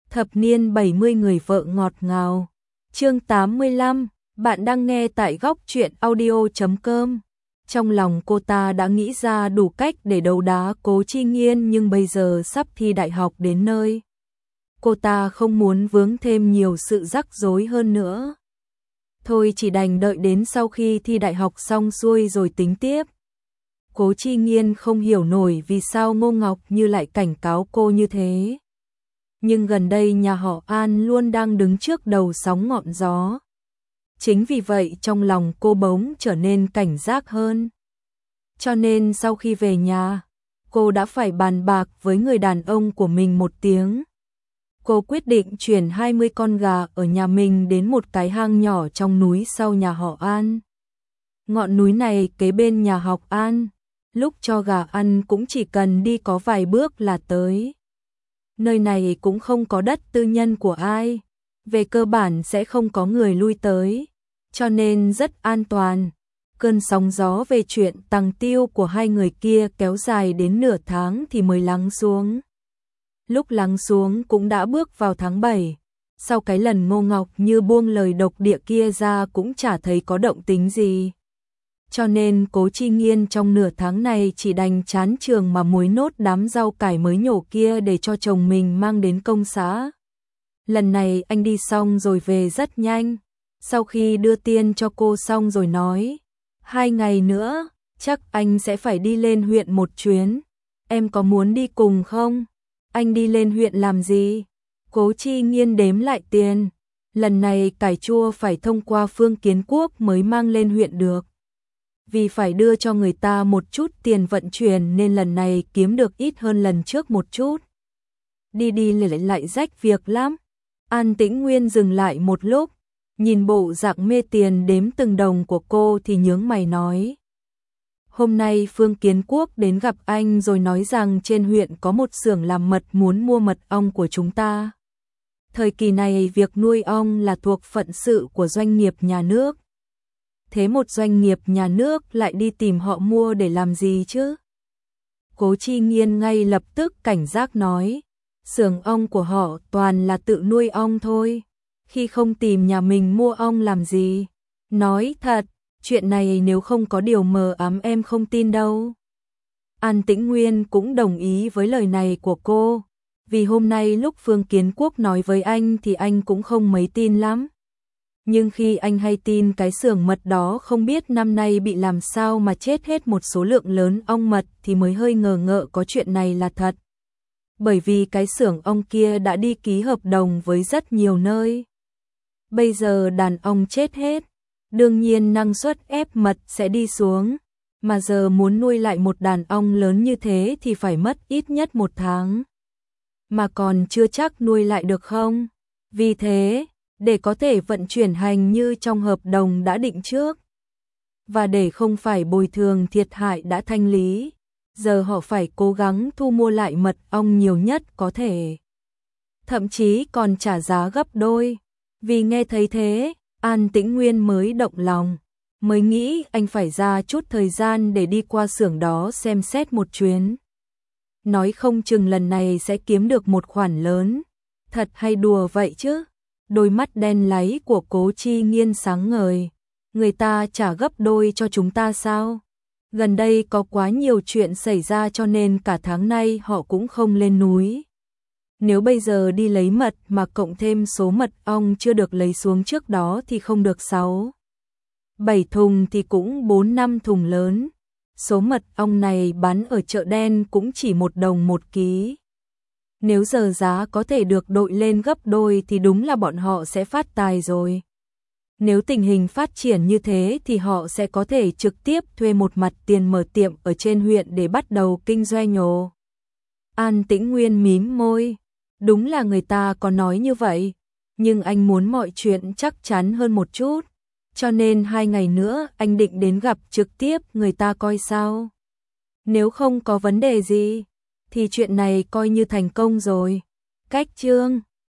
Thập niên 70 người vợ ngọt ngào. Chương 85, bạn đang nghe tại góc truyện audio.com. Trong lòng cô ta đã nghĩ ra đủ cách để đấu đá Cố Chi Nghiên, nhưng bây giờ sắp thi đại học đến nơi. Cô ta không muốn vướng thêm nhiều sự rắc rối hơn nữa. Thôi chỉ đành đợi đến sau khi thi đại học xong xuôi rồi tính tiếp. Cố Chi Nghiên không hiểu nổi vì sao Ngô Ngọc Như lại cảnh cáo cô như thế. Nhưng gần đây nhà họ An luôn đang đứng trước đầu sóng ngọn gió. Chính vì vậy trong lòng cô bỗng trở nên cảnh giác hơn. Cho nên sau khi về nhà, cô đã phải bàn bạc với người đàn ông của mình một tiếng. Cô quyết định chuyển 20 con gà ở nhà mình đến một cái hang nhỏ trong núi sau nhà họ An. Ngọn núi này kế bên nhà họ An, lúc cho gà ăn cũng chỉ cần đi có vài bước là tới. Nơi này cũng không có đất tư nhân của ai, về cơ bản sẽ không có người lui tới, cho nên rất an toàn. Cơn sóng gió về chuyện tằng tiêu của hai người kia kéo dài đến nửa tháng thì mới lắng xuống. Lúc lắng xuống cũng đã bước vào tháng 7, sau cái lần Ngô Ngọc Như buông lời độc địa kia ra cũng chả thấy có động tính gì. Cho nên Cố Chi Nghiên trong nửa tháng này chỉ đành chán trường mà muối nốt đám rau cải mới nhổ kia để cho chồng mình mang đến công xã. Lần này anh đi xong rồi về rất nhanh, sau khi đưa tiền cho cô xong rồi nói, 2 ngày nữa, chắc anh sẽ phải đi lên huyện một chuyến, em có muốn đi cùng không? Anh đi lên huyện làm gì? Cố Chi Nghiên đếm lại tiền, lần này cải chua phải thông qua Phương Kiến Quốc mới mang lên huyện được. Vì phải đưa cho người ta một chút tiền vận chuyển nên lần này kiếm được ít hơn lần trước một chút. Đi lại rách việc lắm. An Tĩnh Nguyên dừng lại một lúc, nhìn bộ dạng mê tiền đếm từng đồng của cô thì nhướng mày nói. Hôm nay Phương Kiến Quốc đến gặp anh rồi nói rằng trên huyện có một xưởng làm mật muốn mua mật ong của chúng ta. Thời kỳ này việc nuôi ong là thuộc phận sự của doanh nghiệp nhà nước. Thế một doanh nghiệp nhà nước lại đi tìm họ mua để làm gì chứ? Cố Chi Nghiên ngay lập tức cảnh giác nói, xưởng ong của họ toàn là tự nuôi ong thôi, khi không tìm nhà mình mua ong làm gì? Nói thật, chuyện này nếu không có điều mờ ám em không tin đâu. An Tĩnh Nguyên cũng đồng ý với lời này của cô, vì hôm nay lúc Phương Kiến Quốc nói với anh thì anh cũng không mấy tin lắm. Nhưng khi anh hay tin cái xưởng mật đó không biết năm nay bị làm sao mà chết hết một số lượng lớn ong mật thì mới hơi ngờ ngợ có chuyện này là thật. Bởi vì cái xưởng ong kia đã đi ký hợp đồng với rất nhiều nơi. Bây giờ đàn ong chết hết, đương nhiên năng suất ép mật sẽ đi xuống. Mà giờ muốn nuôi lại một đàn ong lớn như thế thì phải mất ít nhất 1 tháng. Mà còn chưa chắc nuôi lại được không? Vì thế, để có thể vận chuyển hành như trong hợp đồng đã định trước, và để không phải bồi thường thiệt hại đã thanh lý, giờ họ phải cố gắng thu mua lại mật ong nhiều nhất có thể. Thậm chí còn trả giá gấp đôi. Vì nghe thấy thế, An Tĩnh Nguyên mới động lòng, mới nghĩ anh phải ra chút thời gian để đi qua xưởng đó xem xét một chuyến. Nói không chừng lần này sẽ kiếm được một khoản lớn. Thật hay đùa vậy chứ? Đôi mắt đen láy của Cố Chi Nghiên sáng ngời. Người ta trả gấp đôi cho chúng ta sao? Gần đây có quá nhiều chuyện xảy ra cho nên cả tháng nay họ cũng không lên núi. Nếu bây giờ đi lấy mật mà cộng thêm số mật ong chưa được lấy xuống trước đó thì không được 6-7 thùng thì cũng 4-5 thùng lớn. Số mật ong này bán ở chợ đen cũng chỉ 1 đồng 1 ký. Nếu giờ giá có thể được đội lên gấp đôi thì đúng là bọn họ sẽ phát tài rồi. Nếu tình hình phát triển như thế thì họ sẽ có thể trực tiếp thuê một mặt tiền mở tiệm ở trên huyện để bắt đầu kinh doanh nhồ. An Tĩnh Nguyên mím môi. Đúng là người ta có nói như vậy, nhưng anh muốn mọi chuyện chắc chắn hơn một chút. Cho nên 2 ngày nữa anh định đến gặp trực tiếp người ta coi sao. Nếu không có vấn đề gì thì chuyện này coi như thành công rồi. Cách chương